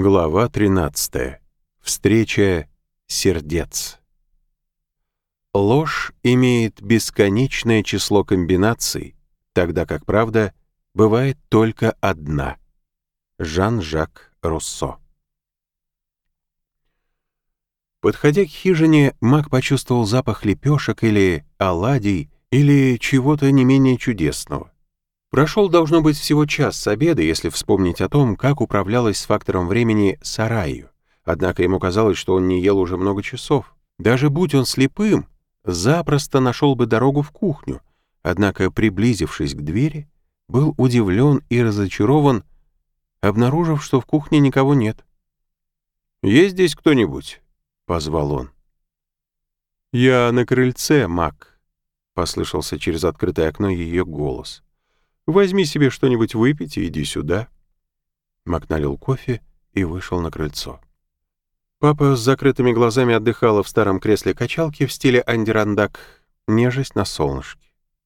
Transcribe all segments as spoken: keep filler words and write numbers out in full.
Глава тринадцатая. Встреча сердец. Ложь имеет бесконечное число комбинаций, тогда как правда бывает только одна. Жан-Жак Руссо. Подходя к хижине, Мак почувствовал запах лепешек или оладий, или чего-то не менее чудесного. Прошел, должно быть, всего час с обеда, если вспомнить о том, как управлялась с фактором времени Сарайю. Однако ему казалось, что он не ел уже много часов. Даже будь он слепым, запросто нашел бы дорогу в кухню. Однако, приблизившись к двери, был удивлен и разочарован, обнаружив, что в кухне никого нет. «Есть здесь кто-нибудь?» — позвал он. «Я на крыльце, Мак», — послышался через открытое окно ее голос. «Возьми себе что-нибудь выпить и иди сюда». Мак налил кофе и вышел на крыльцо. Папа с закрытыми глазами отдыхала в старом кресле качалки в стиле андирандак, нежесть на солнышке.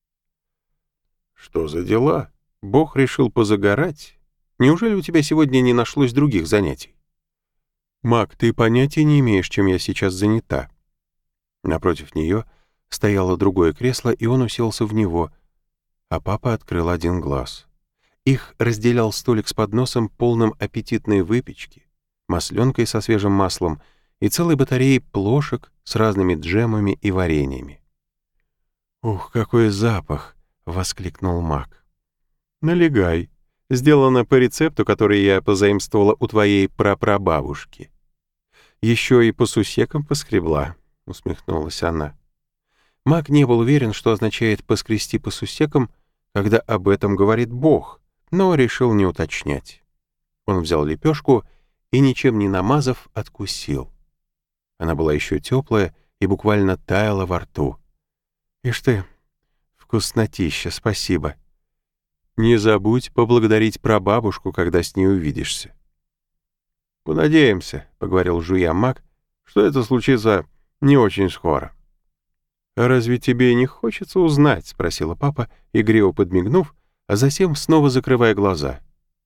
«Что за дела? Бог решил позагорать? Неужели у тебя сегодня не нашлось других занятий?» «Мак, ты понятия не имеешь, чем я сейчас занята». Напротив нее стояло другое кресло, и он уселся в него, а папа открыл один глаз. Их разделял столик с подносом, полным аппетитной выпечки, масленкой со свежим маслом и целой батареей плошек с разными джемами и вареньями. «Ух, какой запах!» — воскликнул Мак. «Налегай. Сделано по рецепту, который я позаимствовала у твоей прапрабабушки». «Еще и по сусекам поскребла», — усмехнулась она. Мак не был уверен, что означает «поскрести по сусекам», когда об этом говорит Бог, но решил не уточнять. Он взял лепешку и, ничем не намазав, откусил. Она была еще теплая и буквально таяла во рту. «Ишь ты, вкуснотища, спасибо. Не забудь поблагодарить прабабушку, когда с ней увидишься». «Понадеемся», — поговорил жуя Мак, — «что это случится не очень скоро». «А разве тебе не хочется узнать?» — спросила папа, игриво подмигнув, а затем снова закрывая глаза.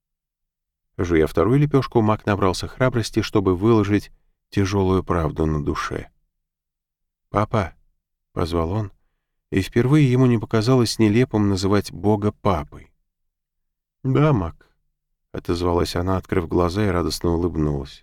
Жуя вторую лепешку, Мак набрался храбрости, чтобы выложить тяжелую правду на душе. «Папа», — позвал он, и впервые ему не показалось нелепым называть Бога папой. «Да, Мак», — отозвалась она, открыв глаза, и радостно улыбнулась.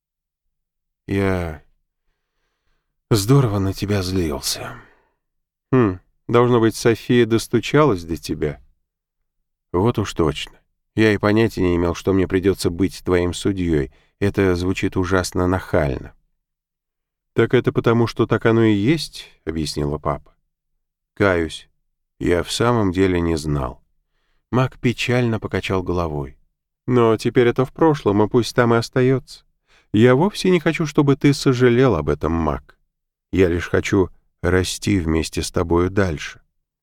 «Я здорово на тебя злился». «Хм, должно быть, София достучалась до тебя». «Вот уж точно. Я и понятия не имел, что мне придется быть твоим судьей. Это звучит ужасно нахально». «Так это потому, что так оно и есть», — объяснила папа. «Каюсь, я в самом деле не знал». Мак печально покачал головой. «Но теперь это в прошлом, и пусть там и остается. Я вовсе не хочу, чтобы ты сожалел об этом, Мак. Я лишь хочу расти вместе с тобою дальше».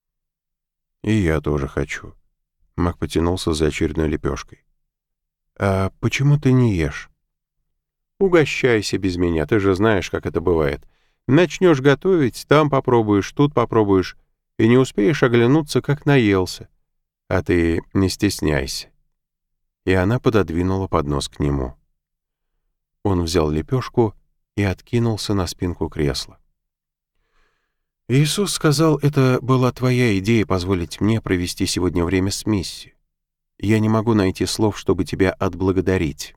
«И я тоже хочу». Мак потянулся за очередной лепешкой. «А почему ты не ешь?» «Угощайся без меня, ты же знаешь, как это бывает. Начнешь готовить, там попробуешь, тут попробуешь, и не успеешь оглянуться, как наелся. А ты не стесняйся». И она пододвинула поднос к нему. Он взял лепешку и откинулся на спинку кресла. «Иисус сказал, это была твоя идея позволить мне провести сегодня время с Мисси. Я не могу найти слов, чтобы тебя отблагодарить».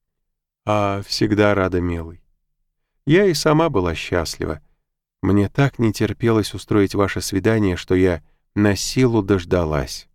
«А всегда рада, милый. Я и сама была счастлива. Мне так не терпелось устроить ваше свидание, что я на силу дождалась».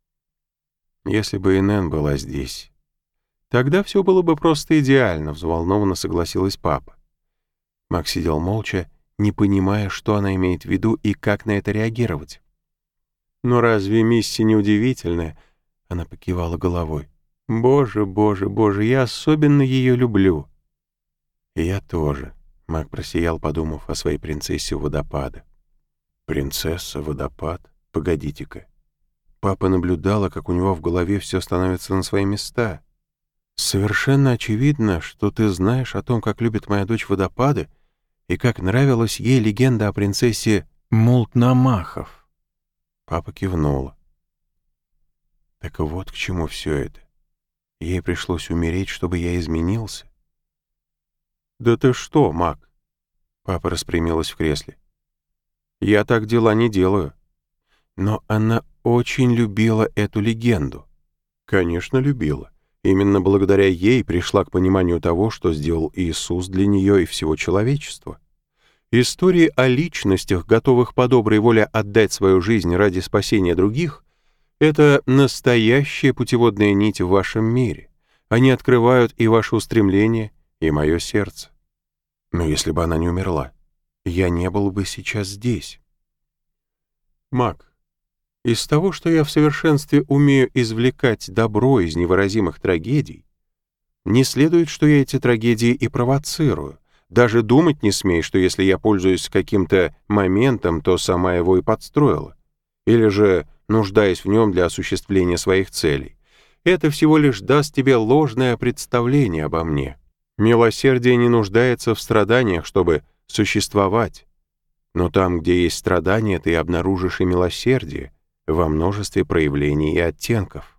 «Если бы Инен была здесь, тогда все было бы просто идеально», — взволнованно согласилась папа. Мак сидел молча, не понимая, что она имеет в виду и как на это реагировать. «Но разве Мисси не удивительная?» — она покивала головой. «Боже, боже, боже, я особенно ее люблю». «И я тоже», — Мак просиял, подумав о своей принцессе водопада. «Принцесса, водопад? Погодите-ка». Папа наблюдала, как у него в голове все становится на свои места. «Совершенно очевидно, что ты знаешь о том, как любит моя дочь водопады, и как нравилась ей легенда о принцессе Мултнамахов». Папа кивнула. «Так вот к чему все это. Ей пришлось умереть, чтобы я изменился. «Да ты что, Мак?» Папа распрямилась в кресле. «Я так дела не делаю». Но она очень любила эту легенду. Конечно, любила. Именно благодаря ей пришла к пониманию того, что сделал Иисус для нее и всего человечества. Истории о личностях, готовых по доброй воле отдать свою жизнь ради спасения других, это настоящая путеводная нить в вашем мире. Они открывают и ваше устремление, и мое сердце. Но если бы она не умерла, я не был бы сейчас здесь. Мак, из того, что я в совершенстве умею извлекать добро из невыразимых трагедий, не следует, что я эти трагедии и провоцирую. Даже думать не смей, что если я пользуюсь каким-то моментом, то сама его и подстроила. Или же нуждаясь в нем для осуществления своих целей. Это всего лишь даст тебе ложное представление обо мне. Милосердие не нуждается в страданиях, чтобы существовать. Но там, где есть страдания, ты обнаружишь и милосердие во множестве проявлений и оттенков.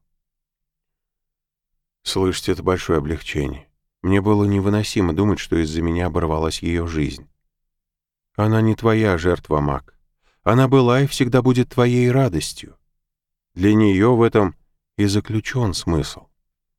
Слышать это большое облегчение. Мне было невыносимо думать, что из-за меня оборвалась ее жизнь. Она не твоя жертва, Мак. Она была и всегда будет твоей радостью. Для нее в этом и заключен смысл.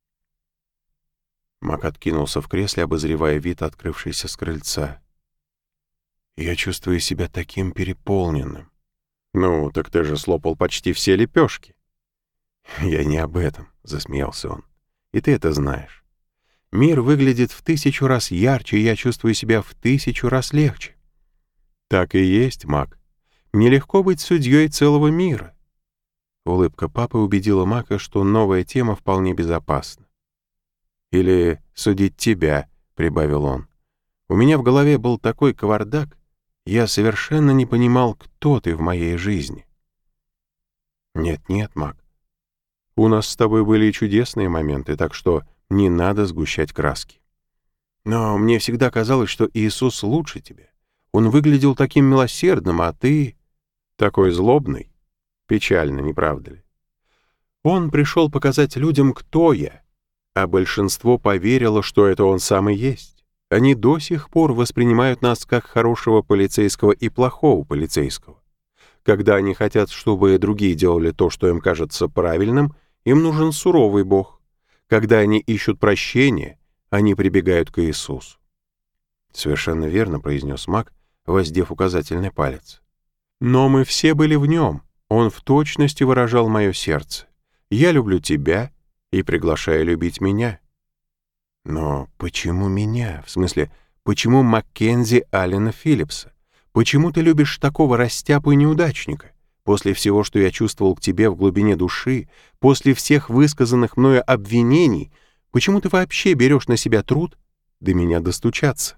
Мак откинулся в кресле, обозревая вид, открывшийся с крыльца. Я чувствую себя таким переполненным. Ну, так ты же слопал почти все лепешки. Я не об этом, засмеялся он. И ты это знаешь. Мир выглядит в тысячу раз ярче, и я чувствую себя в тысячу раз легче. Так и есть, Мак. Нелегко быть судьей целого мира. Улыбка папы убедила Мака, что новая тема вполне безопасна. «Или судить тебя», — прибавил он. «У меня в голове был такой кавардак, я совершенно не понимал, кто ты в моей жизни». «Нет-нет, Мак, у нас с тобой были и чудесные моменты, так что не надо сгущать краски. Но мне всегда казалось, что Иисус лучше тебя. Он выглядел таким милосердным, а ты такой злобный. Печально, не правда ли? Он пришел показать людям, кто я, а большинство поверило, что это он сам и есть. Они до сих пор воспринимают нас как хорошего полицейского и плохого полицейского. Когда они хотят, чтобы другие делали то, что им кажется правильным, им нужен суровый Бог. Когда они ищут прощения, они прибегают к Иисусу. «Совершенно верно», — произнес Мак, воздев указательный палец. «Но мы все были в нем. Он в точности выражал мое сердце. Я люблю тебя и приглашаю любить меня». «Но почему меня? В смысле, почему Маккензи Аллена Филлипса? Почему ты любишь такого растяпу и неудачника? После всего, что я чувствовал к тебе в глубине души, после всех высказанных мною обвинений, почему ты вообще берешь на себя труд до меня достучаться?»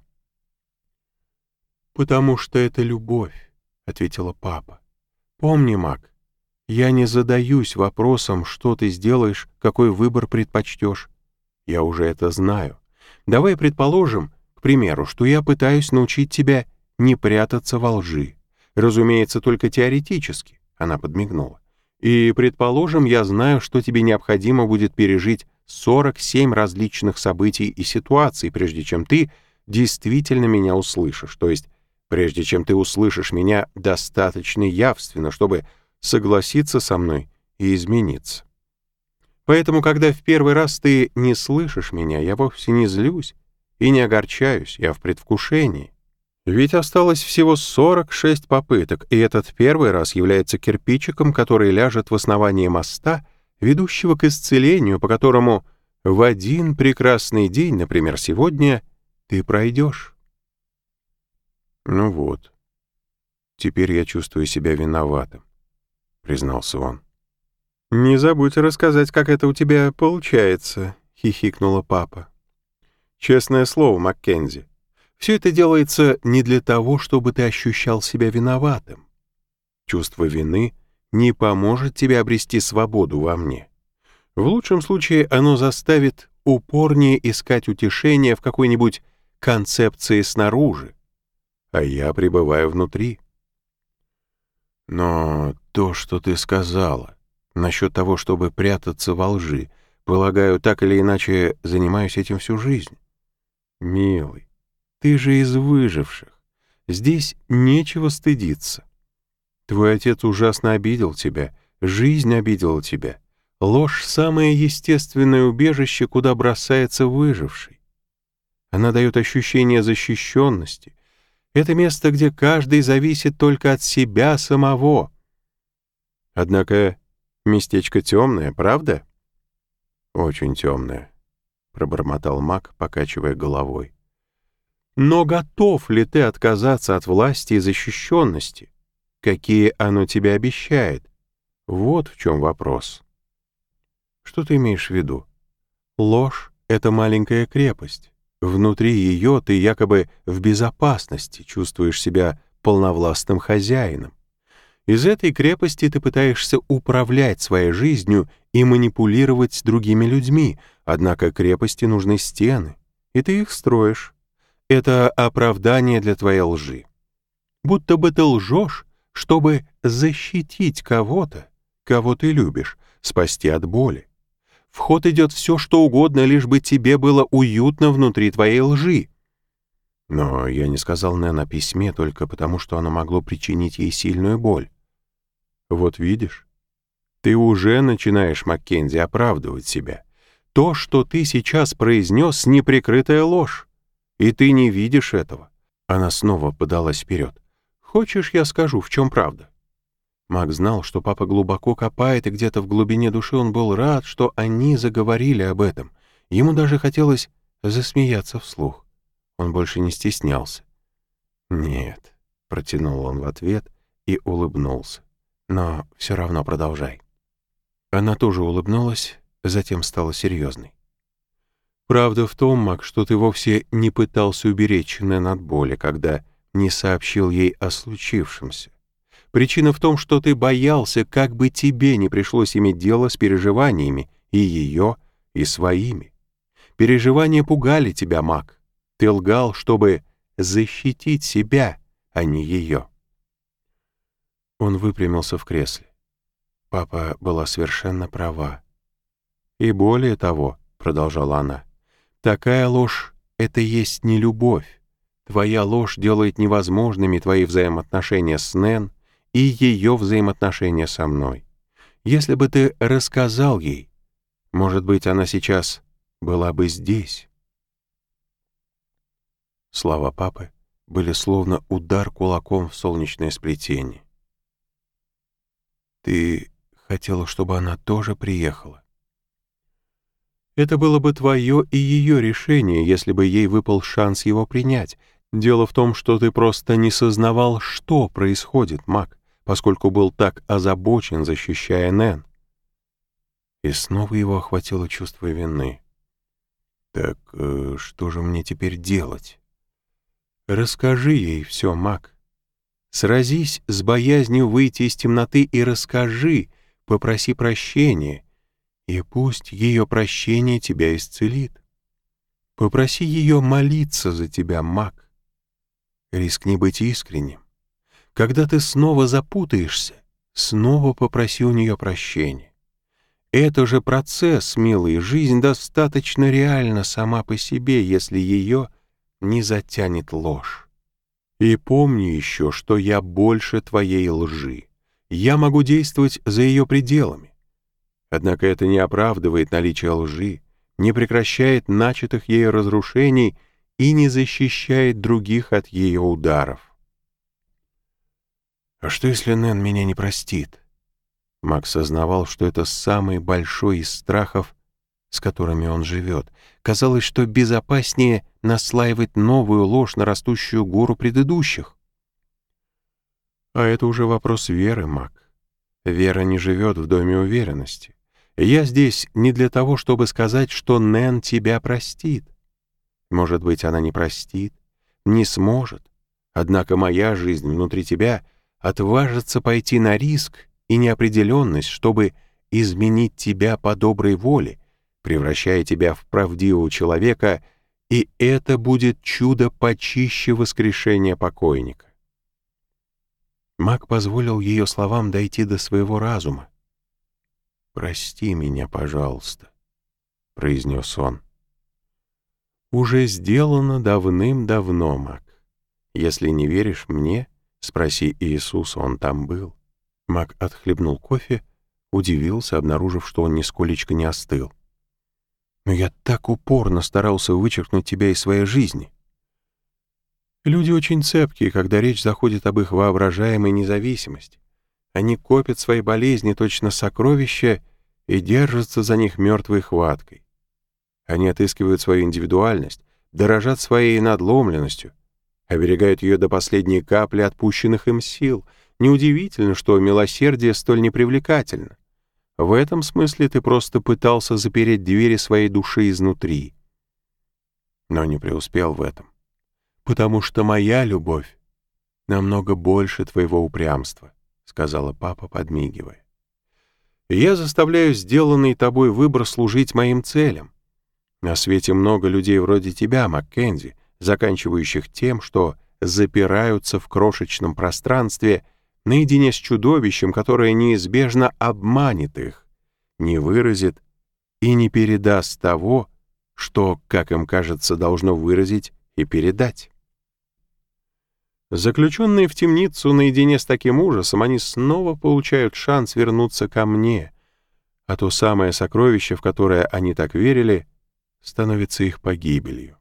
«Потому что это любовь», — ответила папа. «Помни, Мак, я не задаюсь вопросом, что ты сделаешь, какой выбор предпочтешь. Я уже это знаю. Давай предположим, к примеру, что я пытаюсь научить тебя не прятаться во лжи. Разумеется, только теоретически», — она подмигнула. «И, предположим, я знаю, что тебе необходимо будет пережить сорок семь различных событий и ситуаций, прежде чем ты действительно меня услышишь, то есть прежде чем ты услышишь меня достаточно явственно, чтобы согласиться со мной и измениться. Поэтому, когда в первый раз ты не слышишь меня, я вовсе не злюсь и не огорчаюсь, я в предвкушении. Ведь осталось всего сорок шесть попыток, и этот первый раз является кирпичиком, который ляжет в основании моста, ведущего к исцелению, по которому в один прекрасный день, например, сегодня, ты пройдешь». «Ну вот, теперь я чувствую себя виноватым», — признался он. «Не забудь рассказать, как это у тебя получается», — хихикнула папа. «Честное слово, Маккензи, все это делается не для того, чтобы ты ощущал себя виноватым. Чувство вины не поможет тебе обрести свободу во мне. В лучшем случае оно заставит упорнее искать утешение в какой-нибудь концепции снаружи, а я пребываю внутри». «Но то, что ты сказала, насчет того, чтобы прятаться во лжи, Полагаю, так или иначе занимаюсь этим всю жизнь. Милый, ты же из выживших. Здесь нечего стыдиться. Твой отец ужасно обидел тебя, жизнь обидела тебя. Ложь — самое естественное убежище, куда бросается выживший. Она дает ощущение защищенности. Это место, где каждый зависит только от себя самого. Однако местечко темное, правда? Очень темное, пробормотал Мак, покачивая головой. Но готов ли ты отказаться от власти и защищенности, какие оно тебе обещает? Вот в чем вопрос. Что ты имеешь в виду? Ложь — это маленькая крепость. Внутри ее ты якобы в безопасности, чувствуешь себя полновластным хозяином. Из этой крепости ты пытаешься управлять своей жизнью и манипулировать другими людьми, однако крепости нужны стены, и ты их строишь. Это оправдание для твоей лжи. Будто бы ты лжешь, чтобы защитить кого-то, кого ты любишь, спасти от боли. В ход идет все, что угодно, лишь бы тебе было уютно внутри твоей лжи. Но я не сказал Нэн о письме только потому, что оно могло причинить ей сильную боль. Вот видишь, ты уже начинаешь, Маккензи, оправдывать себя. То, что ты сейчас произнес, неприкрытая ложь. И ты не видишь этого. Она снова подалась вперед. Хочешь, я скажу, в чем правда? Мак знал, что папа глубоко копает, и где-то в глубине души он был рад, что они заговорили об этом. Ему даже хотелось засмеяться вслух. Он больше не стеснялся. «Нет», — протянул он в ответ и улыбнулся. «Но все равно продолжай». Она тоже улыбнулась, затем стала серьезной. «Правда в том, Мак, что ты вовсе не пытался уберечь Нэн от боли, когда не сообщил ей о случившемся. Причина в том, что ты боялся, как бы тебе не пришлось иметь дело с переживаниями и ее, и своими. Переживания пугали тебя, Мак. Ты лгал, чтобы защитить себя, а не ее». Он выпрямился в кресле. Папа была совершенно права. «И более того, — продолжала она, — такая ложь — это есть не любовь. Твоя ложь делает невозможными твои взаимоотношения с Нэн и ее взаимоотношения со мной. Если бы ты рассказал ей, может быть, она сейчас была бы здесь». Слова папы были словно удар кулаком в солнечное сплетение. «Ты хотела, чтобы она тоже приехала?» «Это было бы твое и ее решение, если бы ей выпал шанс его принять. Дело в том, что ты просто не сознавал, что происходит, Мак, поскольку был так озабочен, защищая Нэн». И снова его охватило чувство вины. «Так э, что же мне теперь делать?» «Расскажи ей все, Мак. Сразись с боязнью выйти из темноты и расскажи, попроси прощения, и пусть ее прощение тебя исцелит. Попроси ее молиться за тебя, Мак. Рискни быть искренним. Когда ты снова запутаешься, снова попроси у нее прощения. Это же процесс, милый, жизнь достаточно реальна сама по себе, если ее не затянет ложь. И помни еще, что я больше твоей лжи. Я могу действовать за ее пределами. Однако это не оправдывает наличие лжи, не прекращает начатых ею разрушений и не защищает других от ее ударов». «А что, если Нэн меня не простит?» Макс сознавал, что это самый большой из страхов, с которыми он живет. Казалось, что безопаснее наслаивать новую ложь на растущую гору предыдущих. А это уже вопрос веры, Мак. Вера не живет в доме уверенности. Я здесь не для того, чтобы сказать, что Нэн тебя простит. Может быть, она не простит, не сможет. Однако моя жизнь внутри тебя отважится пойти на риск и неопределенность, чтобы изменить тебя по доброй воле, превращая тебя в правдивого человека, и это будет чудо почище воскрешения покойника. Мак позволил ее словам дойти до своего разума. «Прости меня, пожалуйста. — произнес он. «Уже сделано давным-давно, Мак. Если не веришь мне, спроси Иисуса, он там был». Мак отхлебнул кофе, удивился, обнаружив, что он нисколечко не остыл. «Но я так упорно старался вычеркнуть тебя из своей жизни». Люди очень цепкие, когда речь заходит об их воображаемой независимости. Они копят свои болезни точно сокровища и держатся за них мертвой хваткой. Они отыскивают свою индивидуальность, дорожат своей надломленностью, оберегают ее до последней капли отпущенных им сил. Неудивительно, что милосердие столь непривлекательно. В этом смысле ты просто пытался запереть двери своей души изнутри. Но не преуспел в этом. «Потому что моя любовь намного больше твоего упрямства», — сказала папа, подмигивая. «Я заставляю сделанный тобой выбор служить моим целям. На свете много людей вроде тебя, Маккензи, заканчивающих тем, что запираются в крошечном пространстве наедине с чудовищем, которое неизбежно обманет их, не выразит и не передаст того, что, как им кажется, должно выразить и передать. Заключенные в темницу наедине с таким ужасом, они снова получают шанс вернуться ко мне, а то самое сокровище, в которое они так верили, становится их погибелью».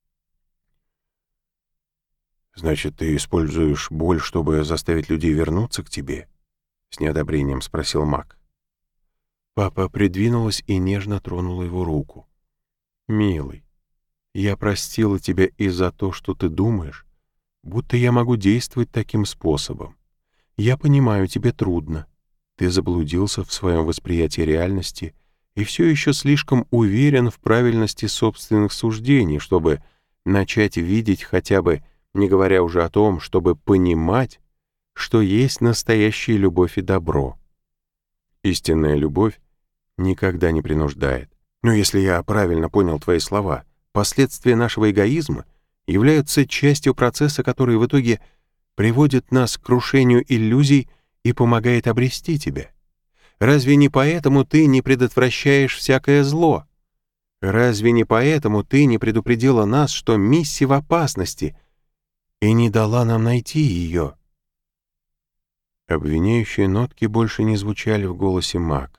«Значит, ты используешь боль, чтобы заставить людей вернуться к тебе?» — с неодобрением спросил Мак. Папа придвинулась и нежно тронула его руку. «Милый, я простила тебя и за то, что ты думаешь, будто я могу действовать таким способом. Я понимаю, тебе трудно. Ты заблудился в своем восприятии реальности и все еще слишком уверен в правильности собственных суждений, чтобы начать видеть хотя бы, не говоря уже о том, чтобы понимать, что есть настоящая любовь и добро. Истинная любовь никогда не принуждает. Но если я правильно понял твои слова, последствия нашего эгоизма являются частью процесса, который в итоге приводит нас к крушению иллюзий и помогает обрести тебя. Разве не поэтому ты не предотвращаешь всякое зло? Разве не поэтому ты не предупредила нас, что Мисси в опасности, и не дала нам найти ее?» Обвиняющие нотки больше не звучали в голосе Мака.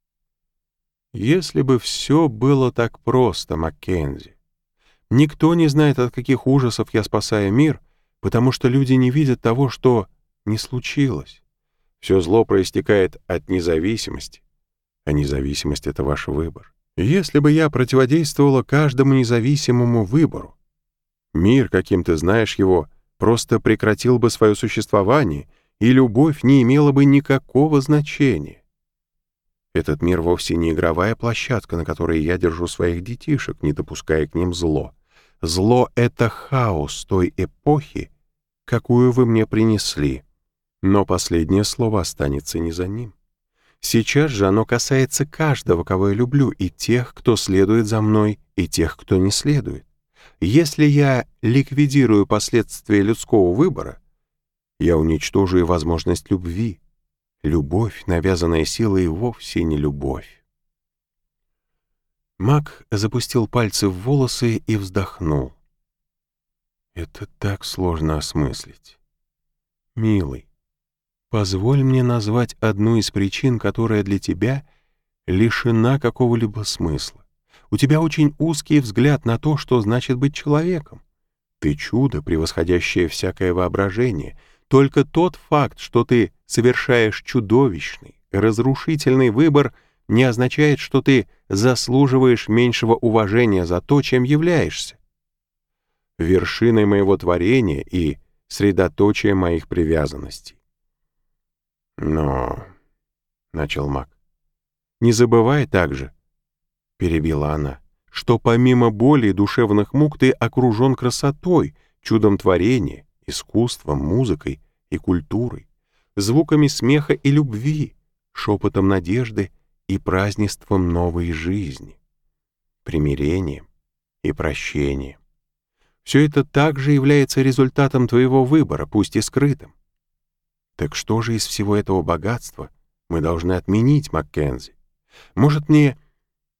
«Если бы все было так просто, Маккензи. Никто не знает, от каких ужасов я спасаю мир, потому что люди не видят того, что не случилось. Все зло проистекает от независимости, а независимость — это ваш выбор. Если бы я противодействовала каждому независимому выбору, мир, каким ты знаешь его, просто прекратил бы свое существование, и любовь не имела бы никакого значения. Этот мир вовсе не игровая площадка, на которой я держу своих детишек, не допуская к ним зло. Зло — это хаос той эпохи, какую вы мне принесли. Но последнее слово останется не за ним. Сейчас же оно касается каждого, кого я люблю, и тех, кто следует за мной, и тех, кто не следует. Если я ликвидирую последствия людского выбора, я уничтожу и возможность любви. Любовь, навязанная силой, вовсе не любовь». Мак запустил пальцы в волосы и вздохнул. «Это так сложно осмыслить. Милый, позволь мне назвать одну из причин, которая для тебя лишена какого-либо смысла. У тебя очень узкий взгляд на то, что значит быть человеком. Ты чудо, превосходящее всякое воображение. Только тот факт, что ты совершаешь чудовищный, разрушительный выбор, не означает, что ты заслуживаешь меньшего уважения за то, чем являешься. Вершиной моего творения и средоточием моих привязанностей». «Но...» — начал Мак. «Не забывай также», — перебила она, «что помимо боли и душевных мук ты окружен красотой, чудом творения, искусством, музыкой и культурой, звуками смеха и любви, шепотом надежды и празднеством новой жизни, примирением и прощением. Все это также является результатом твоего выбора, пусть и скрытым. Так что же из всего этого богатства мы должны отменить, Маккензи? Может, мне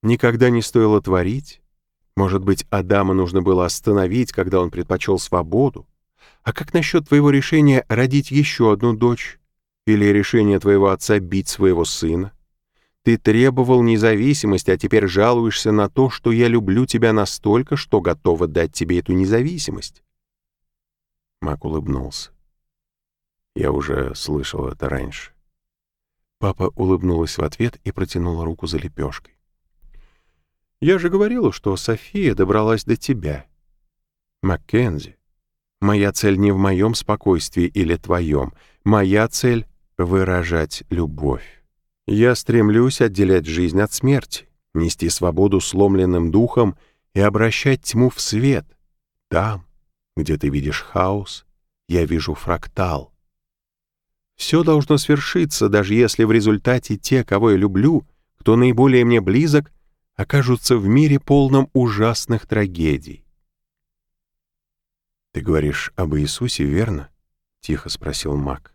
никогда не стоило творить? Может быть, Адама нужно было остановить, когда он предпочел свободу? А как насчет твоего решения родить еще одну дочь? Или решение твоего отца бить своего сына? Ты требовал независимости, а теперь жалуешься на то, что я люблю тебя настолько, что готова дать тебе эту независимость. Мак улыбнулся. Я уже слышал это раньше. Папа улыбнулась в ответ и протянула руку за лепешкой. Я же говорила, что София добралась до тебя. Маккензи, моя цель не в моем спокойствии или твоем. Моя цель — выражать любовь. Я стремлюсь отделять жизнь от смерти, нести свободу сломленным духом и обращать тьму в свет. Там, где ты видишь хаос, я вижу фрактал. Все должно свершиться, даже если в результате те, кого я люблю, кто наиболее мне близок, окажутся в мире полном ужасных трагедий. «Ты говоришь об Иисусе, верно?» — тихо спросил Мак.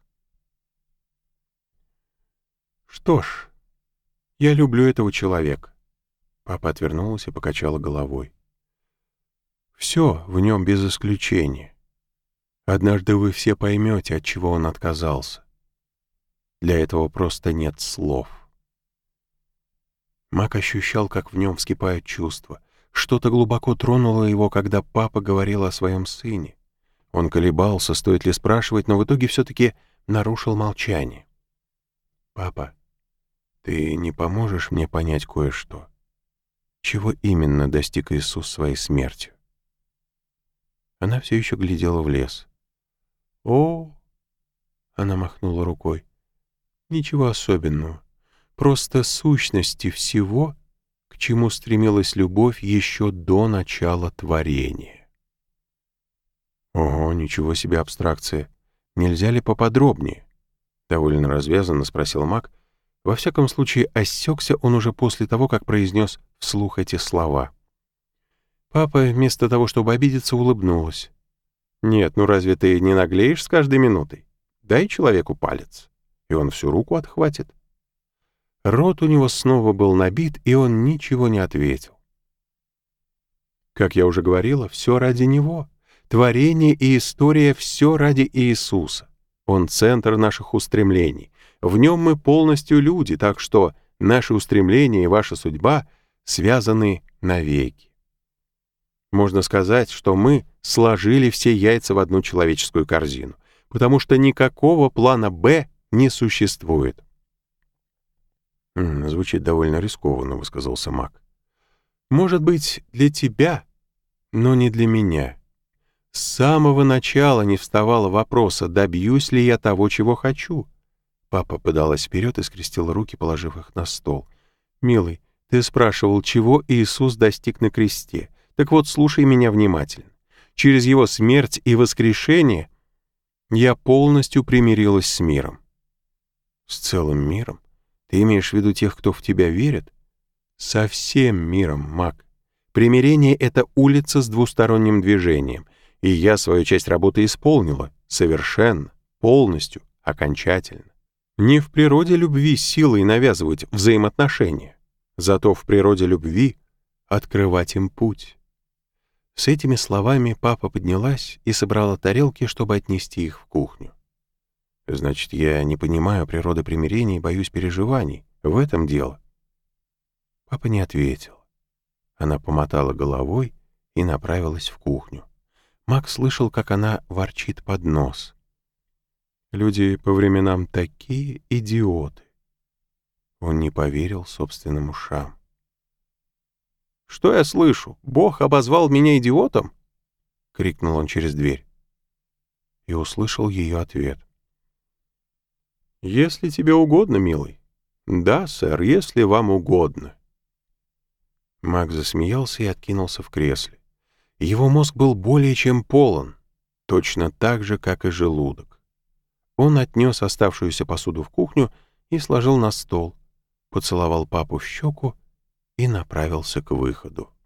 «Что ж, я люблю этого человека». Папа отвернулась и покачала головой. «Все в нем без исключения. Однажды вы все поймете, от чего он отказался. Для этого просто нет слов». Мак ощущал, как в нем вскипают чувства. Что-то глубоко тронуло его, когда папа говорил о своем сыне. Он колебался, стоит ли спрашивать, но в итоге все-таки нарушил молчание. «Папа, ты не поможешь мне понять кое-что? Чего именно достиг Иисус своей смертью?» Она все еще глядела в лес. «О!» — она махнула рукой. «Ничего особенного. Просто сущности всего, к чему стремилась любовь еще до начала творения». «Ого, ничего себе абстракция. Нельзя ли поподробнее?» Довольно развязанно спросил Мак. Во всяком случае, осекся он уже после того, как произнес вслух эти слова. Папа, вместо того, чтобы обидеться, улыбнулась. «Нет, ну разве ты не наглеешь с каждой минутой? Дай человеку палец, и он всю руку отхватит». Рот у него снова был набит, и он ничего не ответил. Как я уже говорила, все ради него. Творение и история — все ради Иисуса. Он центр наших устремлений. В нем мы полностью люди, так что наши устремления и ваша судьба связаны навеки. Можно сказать, что мы сложили все яйца в одну человеческую корзину, потому что никакого плана «Б» не существует. «М, «Звучит довольно рискованно», — высказался Мак. «Может быть, для тебя, но не для меня. С самого начала не вставало вопроса, добьюсь ли я того, чего хочу». Папа подалась вперед и скрестила руки, положив их на стол. «Милый, ты спрашивал, чего Иисус достиг на кресте. Так вот, слушай меня внимательно. Через его смерть и воскрешение я полностью примирилась с миром». «С целым миром? Ты имеешь в виду тех, кто в тебя верит?» «Со всем миром, Мак. Примирение — это улица с двусторонним движением, и я свою часть работы исполнила, совершенно, полностью, окончательно. Не в природе любви силой навязывать взаимоотношения, зато в природе любви открывать им путь». С этими словами папа поднялась и собрала тарелки, чтобы отнести их в кухню. «Значит, я не понимаю природы примирения и боюсь переживаний. В этом дело». Папа не ответил. Она помотала головой и направилась в кухню. Мак слышал, как она ворчит под нос. «Люди по временам такие идиоты». Он не поверил собственным ушам. «Что я слышу? Бог обозвал меня идиотом?» — крикнул он через дверь. И услышал ее ответ. «Если тебе угодно, милый». «Да, сэр, если вам угодно». Мак засмеялся и откинулся в кресле. Его мозг был более чем полон, точно так же, как и желудок. Он отнес оставшуюся посуду в кухню и сложил на стол, поцеловал папу в щеку и направился к выходу.